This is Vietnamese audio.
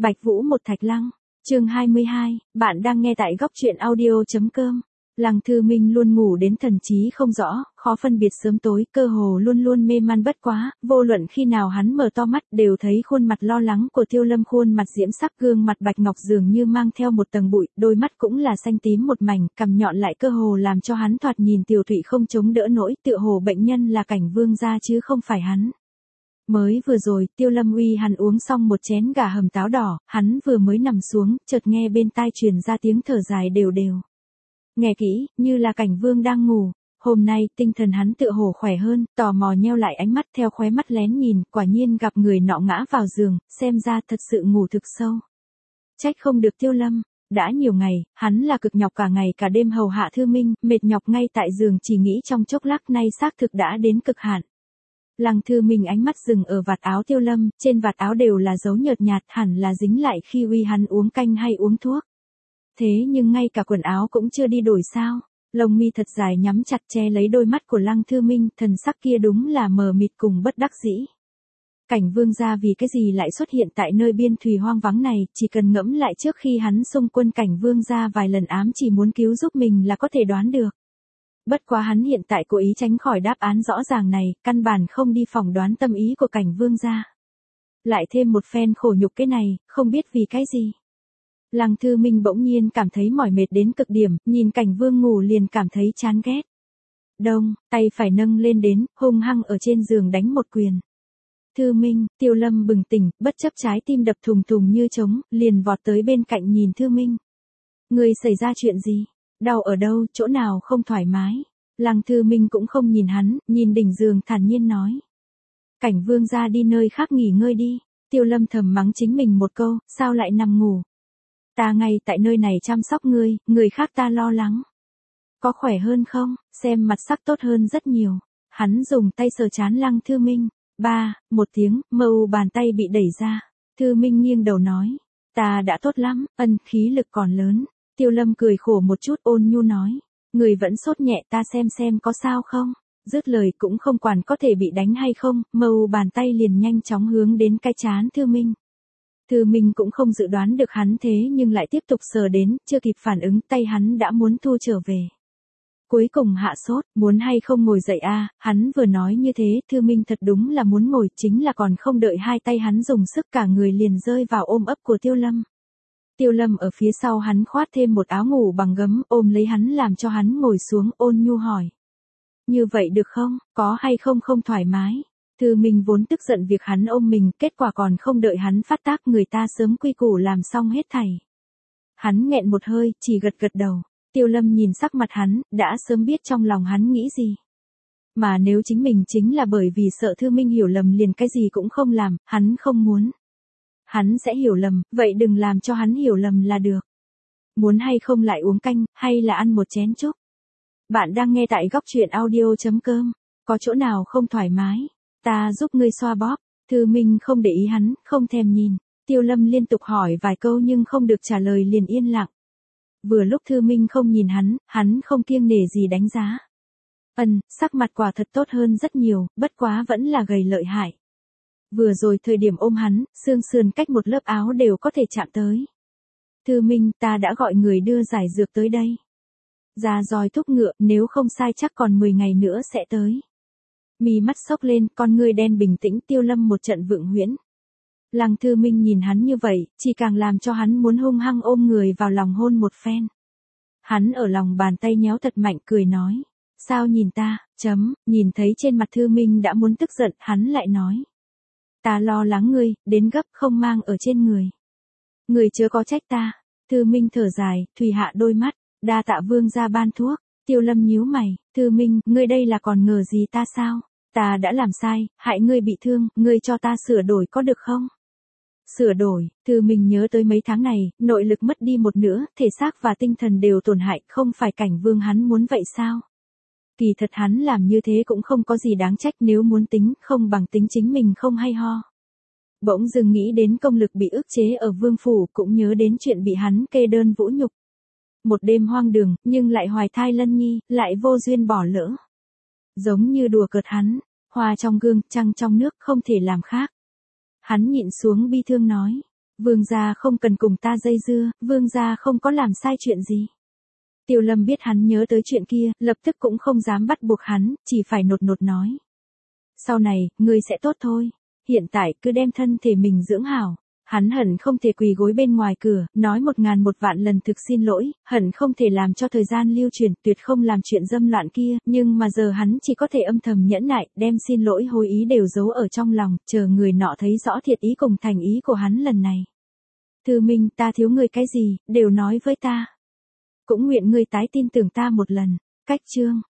Bạch Vũ một thạch lăng, chương 22, bạn đang nghe tại góc truyện audio.com. Lăng Thư Minh luôn ngủ đến thần trí không rõ, khó phân biệt sớm tối, cơ hồ luôn luôn mê man bất quá, vô luận khi nào hắn mở to mắt đều thấy khuôn mặt lo lắng của Tiêu Lâm, khuôn mặt diễm sắc, gương mặt bạch ngọc dường như mang theo một tầng bụi, đôi mắt cũng là xanh tím một mảnh, cằm nhọn lại cơ hồ làm cho hắn thoạt nhìn tiều tụy không chống đỡ nổi, tựa hồ bệnh nhân là Cảnh Vương gia chứ không phải hắn. Mới vừa rồi, Tiêu Lâm uy hắn uống xong một chén gà hầm táo đỏ, hắn vừa mới nằm xuống, chợt nghe bên tai truyền ra tiếng thở dài đều đều. Nghe kỹ, như là Cảnh Vương đang ngủ. Hôm nay, tinh thần hắn tựa hồ khỏe hơn, tò mò nheo lại ánh mắt theo khóe mắt lén nhìn, quả nhiên gặp người nọ ngã vào giường, xem ra thật sự ngủ thực sâu. Trách không được Tiêu Lâm, đã nhiều ngày, hắn là cực nhọc cả ngày cả đêm hầu hạ Thư Minh, mệt nhọc ngay tại giường chỉ nghĩ trong chốc lát nay xác thực đã đến cực hạn. Lăng Thư Minh ánh mắt dừng ở vạt áo Tiêu Lâm, trên vạt áo đều là dấu nhợt nhạt, hẳn là dính lại khi uy hắn uống canh hay uống thuốc. Thế nhưng ngay cả quần áo cũng chưa đi đổi sao? Lông mi thật dài nhắm chặt che lấy đôi mắt của Lăng Thư Minh, thần sắc kia đúng là mờ mịt cùng bất đắc dĩ. Cảnh Vương gia vì cái gì lại xuất hiện tại nơi biên thùy hoang vắng này, chỉ cần ngẫm lại trước khi hắn xung quân Cảnh Vương gia vài lần ám chỉ muốn cứu giúp mình là có thể đoán được. Bất quá hắn hiện tại cố ý tránh khỏi đáp án rõ ràng này, căn bản không đi phỏng đoán tâm ý của Cảnh Vương gia. Lại thêm một phen khổ nhục cái này, không biết vì cái gì. Lăng Thư Minh bỗng nhiên cảm thấy mỏi mệt đến cực điểm, nhìn Cảnh Vương ngủ liền cảm thấy chán ghét. Đông, tay phải nâng lên đến, hung hăng ở trên giường đánh một quyền. Thư Minh, Tiêu Lâm bừng tỉnh, bất chấp trái tim đập thùng thùng như trống, liền vọt tới bên cạnh nhìn Thư Minh. Người xảy ra chuyện gì? Đau ở đâu, chỗ nào không thoải mái? Lăng Thư Minh cũng không nhìn hắn, nhìn đỉnh giường thản nhiên nói. Cảnh Vương ra đi nơi khác nghỉ ngơi đi. Tiêu Lâm thầm mắng chính mình một câu, sao lại nằm ngủ? Ta ngay tại nơi này chăm sóc ngươi, người khác ta lo lắng. Có khỏe hơn không? Xem mặt sắc tốt hơn rất nhiều. Hắn dùng tay sờ trán Lăng Thư Minh. Một tiếng, mâu bàn tay bị đẩy ra. Thư Minh nghiêng đầu nói. Ta đã tốt lắm, khí lực còn lớn. Tiêu Lâm cười khổ một chút ôn nhu nói. Người vẫn sốt nhẹ, ta xem có sao không? Dứt lời cũng không quản có thể bị đánh hay không, mâu bàn tay liền nhanh chóng hướng đến cái trán Thư Minh. Thư Minh cũng không dự đoán được hắn thế nhưng lại tiếp tục sờ đến, chưa kịp phản ứng tay hắn đã muốn thu trở về. Cuối cùng hạ sốt, muốn hay không ngồi dậy hắn vừa nói như thế, Thư Minh thật đúng là muốn ngồi, chính là còn không đợi hai tay hắn dùng sức cả người liền rơi vào ôm ấp của Tiêu Lâm. Tiêu Lâm ở phía sau hắn khoát thêm một áo ngủ bằng gấm, ôm lấy hắn làm cho hắn ngồi xuống, ôn nhu hỏi. Như vậy được không, có hay không không thoải mái? Thư Minh vốn tức giận việc hắn ôm mình, kết quả còn không đợi hắn phát tác người ta sớm quy củ làm xong hết thảy. Hắn nghẹn một hơi, chỉ gật gật đầu. Tiêu Lâm nhìn sắc mặt hắn, đã sớm biết trong lòng hắn nghĩ gì. Mà nếu chính mình chính là bởi vì sợ Thư Minh hiểu lầm liền cái gì cũng không làm, hắn không muốn. Hắn sẽ hiểu lầm, vậy đừng làm cho hắn hiểu lầm là được. Muốn hay không lại uống canh, hay là ăn một chén chúc. Bạn đang nghe tại góc truyện audio.com. Có chỗ nào không thoải mái? Ta giúp ngươi xoa bóp. Thư Minh không để ý hắn, không thèm nhìn. Tiêu Lâm liên tục hỏi vài câu nhưng không được trả lời liền yên lặng. Vừa lúc Thư Minh không nhìn hắn không kiêng nể gì đánh giá. Sắc mặt quả thật tốt hơn rất nhiều, bất quá vẫn là gầy lợi hại. Vừa rồi thời điểm ôm hắn, xương sườn cách một lớp áo đều có thể chạm tới. Thư Minh, ta đã gọi người đưa giải dược tới đây. Ra roi thúc ngựa, nếu không sai chắc còn 10 ngày nữa sẽ tới. Mí mắt sốc lên, con ngươi đen bình tĩnh. Tiêu Lâm một trận vượng huyễn. Lăng Thư Minh nhìn hắn như vậy, chỉ càng làm cho hắn muốn hung hăng ôm người vào lòng hôn một phen. Hắn ở lòng bàn tay nhéo thật mạnh cười nói. Sao nhìn ta, nhìn thấy trên mặt Thư Minh đã muốn tức giận, hắn lại nói. Ta lo lắng ngươi, đến gấp không mang ở trên người. Người chớ có trách ta. Thư Minh thở dài, thùy hạ đôi mắt, đa tạ Vương gia ban thuốc. Tiêu Lâm nhíu mày, Thư Minh, ngươi đây là còn ngờ gì ta sao? Ta đã làm sai, hại ngươi bị thương, ngươi cho ta sửa đổi có được không? Sửa đổi, Thư Minh nhớ tới mấy tháng này, nội lực mất đi một nửa, thể xác và tinh thần đều tổn hại, không phải Cảnh Vương hắn muốn vậy sao? Kỳ thật hắn làm như thế cũng không có gì đáng trách, nếu muốn tính, không bằng tính chính mình không hay ho. Bỗng dưng nghĩ đến công lực bị ức chế ở Vương phủ, cũng nhớ đến chuyện bị hắn kê đơn vũ nhục. Một đêm hoang đường, nhưng lại hoài thai Lân Nhi, lại vô duyên bỏ lỡ. Giống như đùa cợt hắn, hoa trong gương, trăng trong nước, không thể làm khác. Hắn nhịn xuống bi thương nói, Vương gia không cần cùng ta dây dưa, vương gia không có làm sai chuyện gì. Tiêu Lâm biết hắn nhớ tới chuyện kia, lập tức cũng không dám bắt buộc hắn, chỉ phải nột nột nói. Sau này, ngươi sẽ tốt thôi. Hiện tại cứ đem thân thể mình dưỡng hảo. Hắn hận không thể quỳ gối bên ngoài cửa, nói 1000 lần thực xin lỗi, hận không thể làm cho thời gian lưu truyền, tuyệt không làm chuyện dâm loạn kia, nhưng mà giờ hắn chỉ có thể âm thầm nhẫn nại, đem xin lỗi hối ý đều giấu ở trong lòng, chờ người nọ thấy rõ thiệt ý cùng thành ý của hắn lần này. Thư Minh, ta thiếu ngươi cái gì, đều nói với ta. Cũng nguyện ngươi tái tin tưởng ta một lần. Cách chương